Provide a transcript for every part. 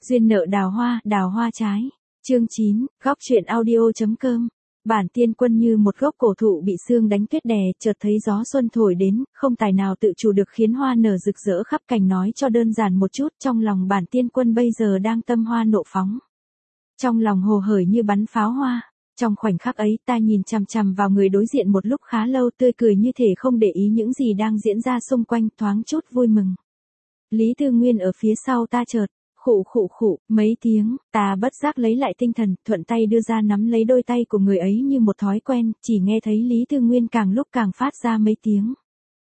Duyên nợ đào hoa trái. Chương 9, góc truyện audio.com. Bản Tiên Quân như một gốc cổ thụ bị sương đánh tuyết đè, chợt thấy gió xuân thổi đến, không tài nào tự chủ được khiến hoa nở rực rỡ khắp cành. Nói cho đơn giản một chút, trong lòng Bản Tiên Quân bây giờ đang tâm hoa nộ phóng. Trong lòng hồ hởi như bắn pháo hoa. Trong khoảnh khắc ấy, ta nhìn chằm chằm vào người đối diện một lúc khá lâu, tươi cười như thể không để ý những gì đang diễn ra xung quanh, thoáng chút vui mừng. Lý Tư Nguyên ở phía sau ta chợt khụ mấy tiếng, ta bất giác lấy lại tinh thần, thuận tay đưa ra nắm lấy đôi tay của người ấy như một thói quen, chỉ nghe thấy Lý Tư Nguyên càng lúc càng phát ra mấy tiếng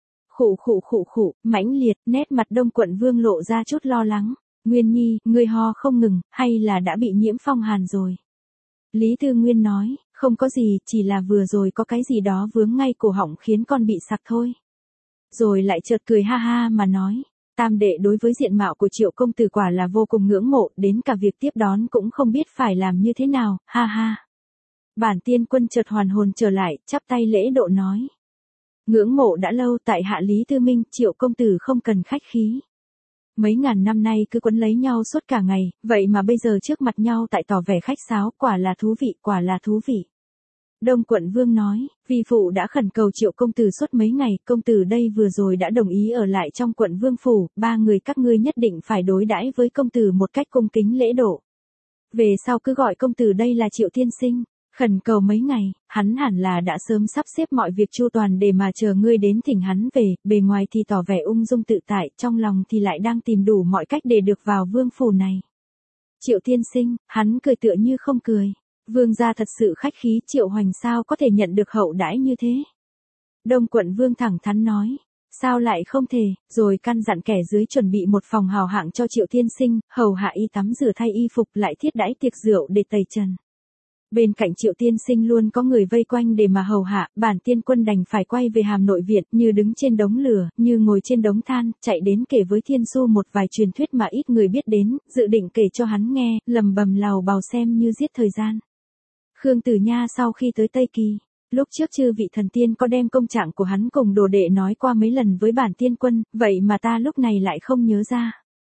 khụ, mãnh liệt. Nét mặt Đông Quận Vương lộ ra chút lo lắng. Nguyên Nhi, ngươi ho không ngừng, hay là đã bị nhiễm phong hàn rồi? Lý Tư Nguyên nói, không có gì, chỉ là vừa rồi có cái gì đó vướng ngay cổ họng khiến con bị sặc thôi. Rồi lại chợt cười ha ha mà nói, Tam đệ đối với diện mạo của Triệu công tử quả là vô cùng ngưỡng mộ, đến cả việc tiếp đón cũng không biết phải làm như thế nào, ha ha. Bản Tiên Quân chợt hoàn hồn trở lại, chắp tay lễ độ nói. Ngưỡng mộ đã lâu, tại hạ Lý Tư Minh, Triệu công tử không cần khách khí. Mấy ngàn năm nay cứ quấn lấy nhau suốt cả ngày, vậy mà bây giờ trước mặt nhau tại tỏ vẻ khách sáo, quả là thú vị. Đông Quận Vương nói, vi phụ đã khẩn cầu Triệu công tử suốt mấy ngày, công tử đây vừa rồi đã đồng ý ở lại trong Quận Vương phủ, ba người các ngươi nhất định phải đối đãi với công tử một cách cung kính lễ độ. Về sau cứ gọi công tử đây là Triệu tiên sinh. Khẩn cầu mấy ngày, hắn hẳn là đã sớm sắp xếp mọi việc chu toàn để mà chờ ngươi đến thỉnh hắn về, bề ngoài thì tỏ vẻ ung dung tự tại, trong lòng thì lại đang tìm đủ mọi cách để được vào vương phủ này. Triệu tiên sinh, hắn cười tựa như không cười. Vương gia thật sự khách khí, Triệu Hoành sao có thể nhận được hậu đãi như thế? Đông Quận Vương thẳng thắn nói, sao lại không thể, rồi căn dặn kẻ dưới chuẩn bị một phòng hào hạng cho Triệu tiên sinh, hầu hạ y tắm rửa thay y phục, lại thiết đãi tiệc rượu để tẩy trần. Bên cạnh Triệu tiên sinh luôn có người vây quanh để mà hầu hạ, Bản Tiên Quân đành phải quay về hàm nội viện, như đứng trên đống lửa, như ngồi trên đống than, chạy đến kể với Thiên Xu một vài truyền thuyết mà ít người biết đến, dự định kể cho hắn nghe, lầm bầm lầu bầu xem như giết thời gian. Khương Tử Nha sau khi tới Tây Kỳ, lúc trước chư vị thần tiên có đem công trạng của hắn cùng đồ đệ nói qua mấy lần với Bản Tiên Quân, vậy mà ta lúc này lại không nhớ ra.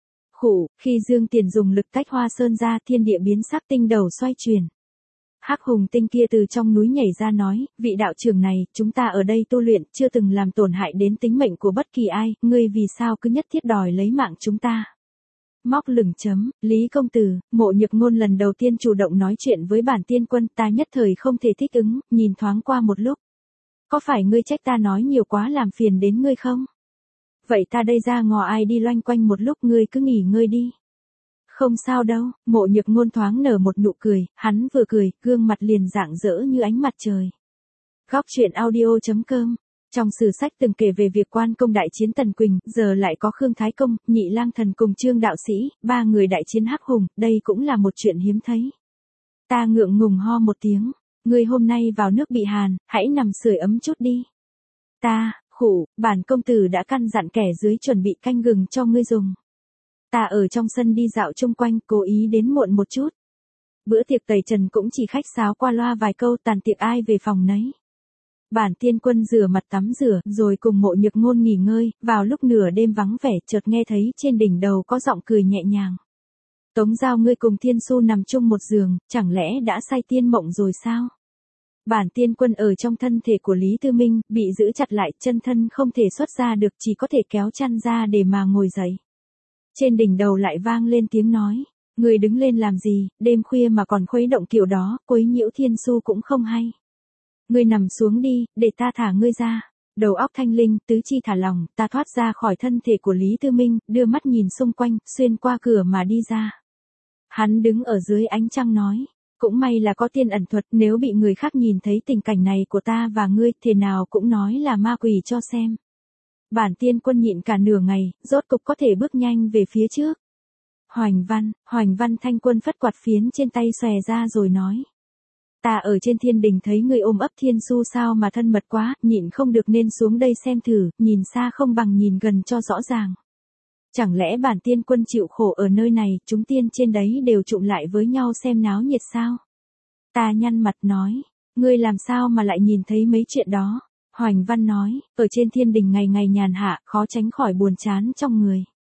Khi Dương Tiền dùng lực tách Hoa Sơn ra, thiên địa biến sắc, tinh đầu xoay chuyển. Hắc Hùng Tinh kia từ trong núi nhảy ra nói, vị đạo trưởng này, chúng ta ở đây tu luyện, chưa từng làm tổn hại đến tính mệnh của bất kỳ ai, ngươi vì sao cứ nhất thiết đòi lấy mạng chúng ta? Móc lửng chấm, Lý công tử, Mộ Nhược Ngôn lần đầu tiên chủ động nói chuyện với Bản Tiên Quân, ta nhất thời không thể thích ứng, nhìn thoáng qua một lúc. Có phải ngươi trách ta nói nhiều quá làm phiền đến ngươi không? Vậy ta đây ra ngò ai đi loanh quanh một lúc, ngươi cứ nghỉ ngơi đi. Không sao đâu, Mộ Nhược Ngôn thoáng nở một nụ cười, hắn vừa cười, gương mặt liền rạng rỡ như ánh mặt trời. Góc truyện audio.com. Trong sử sách từng kể về việc Quan Công đại chiến Tần Quỳnh, giờ lại có Khương Thái Công, Nhị Lang Thần cùng Trương đạo sĩ, ba người đại chiến Hắc Hùng, đây cũng là một chuyện hiếm thấy. Ta ngượng ngùng ho một tiếng, ngươi hôm nay vào nước bị hàn, hãy nằm sưởi ấm chút đi. Bản công tử đã căn dặn kẻ dưới chuẩn bị canh gừng cho ngươi dùng. Ta ở trong sân đi dạo chung quanh, cố ý đến muộn một chút. Bữa tiệc tẩy trần cũng chỉ khách sáo qua loa vài câu, tàn tiệc ai về phòng nấy. Bản Tiên Quân rửa mặt tắm rửa, rồi cùng Mộ Nhược Ngôn nghỉ ngơi, vào lúc nửa đêm vắng vẻ, chợt nghe thấy trên đỉnh đầu có giọng cười nhẹ nhàng. Tống Giao, ngươi cùng Thiên Xu nằm chung một giường, chẳng lẽ đã say tiên mộng rồi sao? Bản Tiên Quân ở trong thân thể của Lý Tư Minh, bị giữ chặt lại, chân thân không thể xuất ra được, chỉ có thể kéo chăn ra để mà ngồi dậy. Trên đỉnh đầu lại vang lên tiếng nói, người đứng lên làm gì, đêm khuya mà còn khuấy động kiểu đó, quấy nhiễu Thiên Xu cũng không hay. Ngươi nằm xuống đi, để ta thả ngươi ra. Đầu óc thanh linh, tứ chi thả lỏng, ta thoát ra khỏi thân thể của Lý Tư Minh, đưa mắt nhìn xung quanh, xuyên qua cửa mà đi ra. Hắn đứng ở dưới ánh trăng nói, cũng may là có tiên ẩn thuật, nếu bị người khác nhìn thấy tình cảnh này của ta và ngươi, thế nào cũng nói là ma quỷ cho xem. Bản Tiên Quân nhịn cả nửa ngày, rốt cục có thể bước nhanh về phía trước. Hoành Văn Thanh Quân phất quạt phiến trên tay xòe ra rồi nói. Ta ở trên thiên đình thấy người ôm ấp Thiên Xu sao mà thân mật quá, nhịn không được nên xuống đây xem thử, nhìn xa không bằng nhìn gần cho rõ ràng. Chẳng lẽ Bản Tiên Quân chịu khổ ở nơi này, chúng tiên trên đấy đều trụm lại với nhau xem náo nhiệt sao? Ta nhăn mặt nói, ngươi làm sao mà lại nhìn thấy mấy chuyện đó? Hoành Văn nói, ở trên thiên đình ngày ngày nhàn hạ, khó tránh khỏi buồn chán trong người.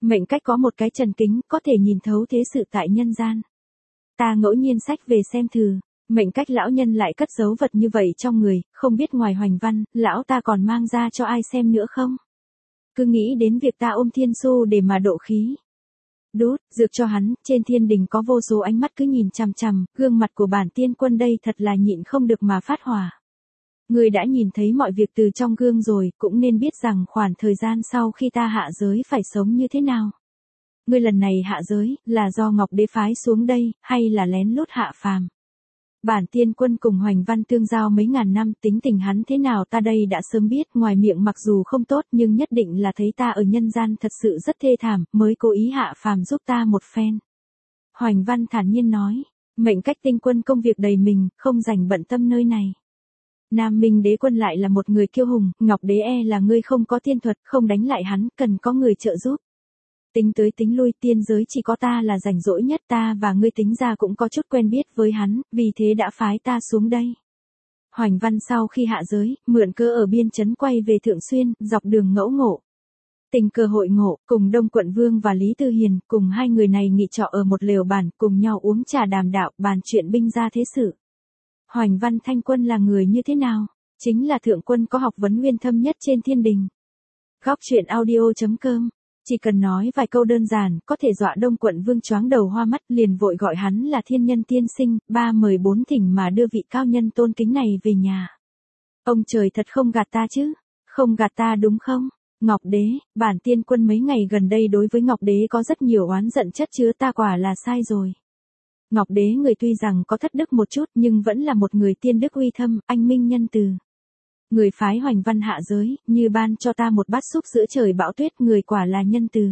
Mệnh cách có một cái trần kính, có thể nhìn thấu thế sự tại nhân gian. Ta ngẫu nhiên sách về xem thử, mệnh cách lão nhân lại cất giấu vật như vậy trong người, không biết ngoài Hoành Văn, lão ta còn mang ra cho ai xem nữa không? Cứ nghĩ đến việc ta ôm Thiên Xu để mà độ khí. Đút, dược cho hắn, trên thiên đình có vô số ánh mắt cứ nhìn chằm chằm, gương mặt của bản tiên quân đây thật là nhịn không được mà phát hỏa. Ngươi đã nhìn thấy mọi việc từ trong gương rồi, cũng nên biết rằng khoảng thời gian sau khi ta hạ giới phải sống như thế nào. Ngươi lần này hạ giới, là do Ngọc Đế phái xuống đây, hay là lén lút hạ phàm? Bản tiên quân cùng Hoành Văn tương giao mấy ngàn năm, tính tình hắn thế nào ta đây đã sớm biết, ngoài miệng mặc dù không tốt nhưng nhất định là thấy ta ở nhân gian thật sự rất thê thảm, mới cố ý hạ phàm giúp ta một phen. Hoành Văn thản nhiên nói, mệnh cách tinh quân công việc đầy mình, không dành bận tâm nơi này. Nam Minh Đế quân lại là một người kiêu hùng, Ngọc Đế là ngươi không có tiên thuật, không đánh lại hắn, cần có người trợ giúp. Tính tới tính lui, tiên giới chỉ có ta là rảnh rỗi nhất, ta và ngươi tính ra cũng có chút quen biết với hắn, vì thế đã phái ta xuống đây. Hoành Văn sau khi hạ giới, mượn cơ ở biên trấn quay về Thượng Xuyên, dọc đường ngẫu ngộ. Tình cờ hội ngộ, cùng Đông Quận Vương và Lý Tư Hiền, cùng hai người này nghỉ trọ ở một lều bàn, cùng nhau uống trà đàm đạo, bàn chuyện binh gia thế sự. Hoành Văn Thanh Quân là người như thế nào? Chính là thượng quân có học vấn nguyên thâm nhất trên thiên đình. Góc truyện audio.com. Chỉ cần nói vài câu đơn giản, có thể dọa Đông Quận Vương choáng đầu hoa mắt, liền vội gọi hắn là thiên nhân tiên sinh, ba mời bốn thỉnh mà đưa vị cao nhân tôn kính này về nhà. Ông trời thật không gạt ta chứ? Không gạt ta đúng không? Ngọc Đế, bản tiên quân mấy ngày gần đây đối với Ngọc Đế có rất nhiều oán giận chất chứa, ta quả là sai rồi. Ngọc Đế người tuy rằng có thất đức một chút nhưng vẫn là một người tiên đức uy thâm, anh minh nhân từ. Người phái Hoành Văn hạ giới, như ban cho ta một bát súp giữa trời bão tuyết, người quả là nhân từ.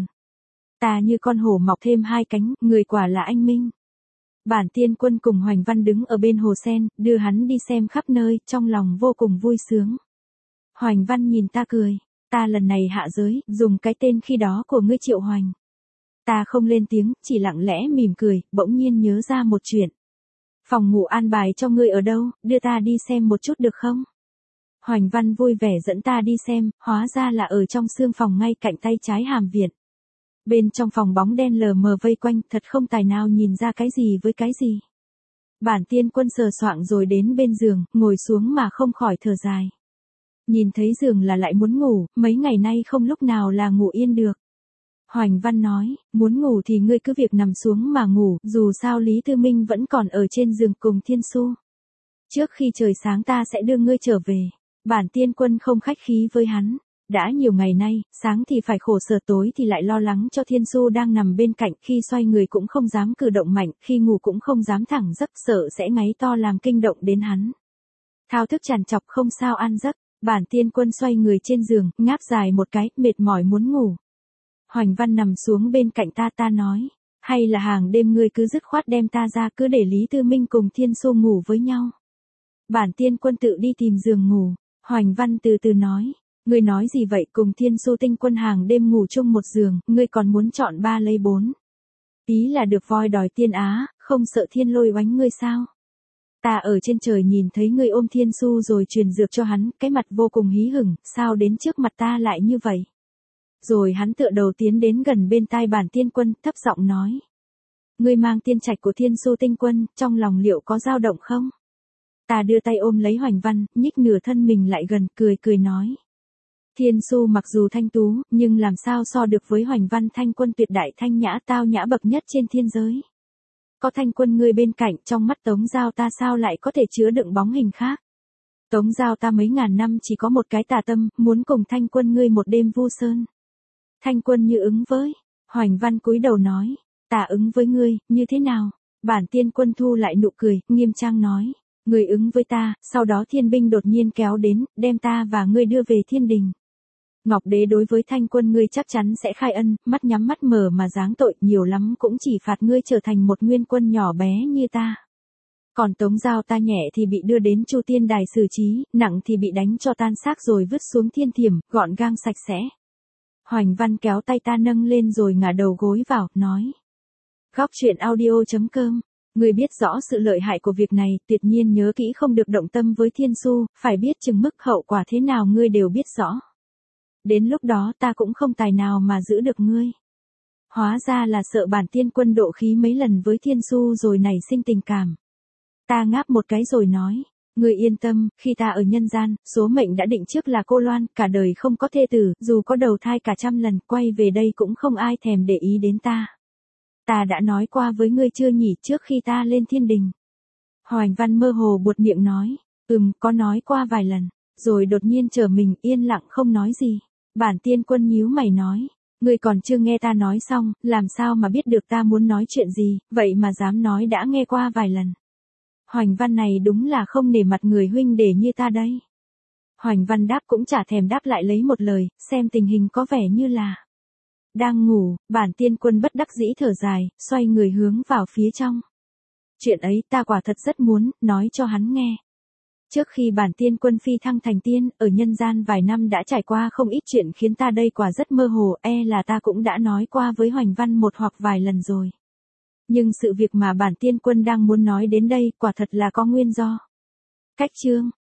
Ta như con hổ mọc thêm hai cánh, người quả là anh minh. Bản tiên quân cùng Hoành Văn đứng ở bên hồ sen, đưa hắn đi xem khắp nơi, trong lòng vô cùng vui sướng. Hoành Văn nhìn ta cười, ta lần này hạ giới, dùng cái tên khi đó của ngươi Triệu Hoành. Ta không lên tiếng, chỉ lặng lẽ mỉm cười, bỗng nhiên nhớ ra một chuyện. Phòng ngủ an bài cho ngươi ở đâu, đưa ta đi xem một chút được không? Hoành Văn vui vẻ dẫn ta đi xem, hóa ra là ở trong xương phòng ngay cạnh tay trái hàm viện. Bên trong phòng bóng đen lờ mờ vây quanh, thật không tài nào nhìn ra cái gì với cái gì. Bản tiên quân sờ soạng rồi đến bên giường, ngồi xuống mà không khỏi thở dài. Nhìn thấy giường là lại muốn ngủ, mấy ngày nay không lúc nào là ngủ yên được. Hoành Văn nói, muốn ngủ thì ngươi cứ việc nằm xuống mà ngủ, dù sao Lý Tư Minh vẫn còn ở trên giường cùng Thiên Xu. Trước khi trời sáng ta sẽ đưa ngươi trở về. Bản tiên quân không khách khí với hắn. Đã nhiều ngày nay, sáng thì phải khổ sở, tối thì lại lo lắng cho Thiên Xu đang nằm bên cạnh, khi xoay người cũng không dám cử động mạnh, khi ngủ cũng không dám thẳng giấc, sợ sẽ ngáy to làm kinh động đến hắn. Thao thức trằn trọc không sao ăn giấc, bản tiên quân xoay người trên giường, ngáp dài một cái, mệt mỏi muốn ngủ. Hoành Văn nằm xuống bên cạnh ta nói, hay là hàng đêm ngươi cứ dứt khoát đem ta ra, cứ để Lý Tư Minh cùng Thiên Xu ngủ với nhau. Bản tiên quân tự đi tìm giường ngủ. Hoành Văn từ từ nói, ngươi nói gì vậy, cùng Thiên Xu tinh quân hàng đêm ngủ chung một giường, ngươi còn muốn chọn 3 lấy 4. Ý là được voi đòi tiên á, không sợ thiên lôi oánh ngươi sao? Ta ở trên trời nhìn thấy ngươi ôm Thiên Xu rồi truyền dược cho hắn, cái mặt vô cùng hí hửng, sao đến trước mặt ta lại như vậy? Rồi hắn tựa đầu tiến đến gần bên tai bản tiên quân, thấp giọng nói. Ngươi mang tiên trạch của Thiên Xu tinh quân, trong lòng liệu có dao động không? Ta đưa tay ôm lấy Hoành Văn, nhích nửa thân mình lại gần, cười nói. Thiên Xu mặc dù thanh tú, nhưng làm sao so được với Hoành Văn Thanh Quân tuyệt đại thanh nhã tao nhã bậc nhất trên thiên giới. Có Thanh Quân ngươi bên cạnh, trong mắt Tống Giao ta sao lại có thể chứa đựng bóng hình khác. Tống Giao ta mấy ngàn năm chỉ có một cái tà tâm, muốn cùng Thanh Quân ngươi một đêm vu sơn. Thanh Quân như ứng với. Hoành Văn cúi đầu nói. Ta ứng với ngươi, như thế nào? Bản tiên quân thu lại nụ cười, nghiêm trang nói. Ngươi ứng với ta, sau đó thiên binh đột nhiên kéo đến, đem ta và ngươi đưa về thiên đình. Ngọc Đế đối với Thanh Quân ngươi chắc chắn sẽ khai ân, mắt nhắm mắt mở mà giáng tội, nhiều lắm cũng chỉ phạt ngươi trở thành một nguyên quân nhỏ bé như ta. Còn Tống Giao ta nhẹ thì bị đưa đến Chu Tiên Đài xử trí, nặng thì bị đánh cho tan xác rồi vứt xuống thiên thiểm, gọn gàng sạch sẽ. Hoành Văn kéo tay ta nâng lên rồi ngả đầu gối vào, nói. Góc truyện audio.com. Ngươi biết rõ sự lợi hại của việc này, tuyệt nhiên nhớ kỹ không được động tâm với Thiên Xu, phải biết chừng mức hậu quả thế nào ngươi đều biết rõ. Đến lúc đó ta cũng không tài nào mà giữ được ngươi. Hóa ra là sợ bản tiên quân độ khí mấy lần với Thiên Du rồi nảy sinh tình cảm. Ta ngáp một cái rồi nói, ngươi yên tâm, khi ta ở nhân gian, số mệnh đã định trước là cô Loan, cả đời không có thê tử, dù có đầu thai cả 100 lần, quay về đây cũng không ai thèm để ý đến ta. Ta đã nói qua với ngươi chưa nhỉ trước khi ta lên thiên đình. Hoành Văn mơ hồ buột miệng nói, có nói qua vài lần, rồi đột nhiên trở mình yên lặng không nói gì. Bản tiên quân nhíu mày nói, ngươi còn chưa nghe ta nói xong, làm sao mà biết được ta muốn nói chuyện gì, vậy mà dám nói đã nghe qua vài lần. Hoành Văn này đúng là không nể mặt người huynh đệ như ta đây. Hoành Văn đáp cũng chả thèm đáp lại lấy một lời, xem tình hình có vẻ như là đang ngủ. Bản tiên quân bất đắc dĩ thở dài, xoay người hướng vào phía trong. Chuyện ấy ta quả thật rất muốn nói cho hắn nghe. Trước khi bản tiên quân phi thăng thành tiên, ở nhân gian vài năm đã trải qua không ít chuyện khiến ta đây quả rất mơ hồ, là ta cũng đã nói qua với Hoành Văn một hoặc vài lần rồi. Nhưng sự việc mà bản tiên quân đang muốn nói đến đây quả thật là có nguyên do. Cách chương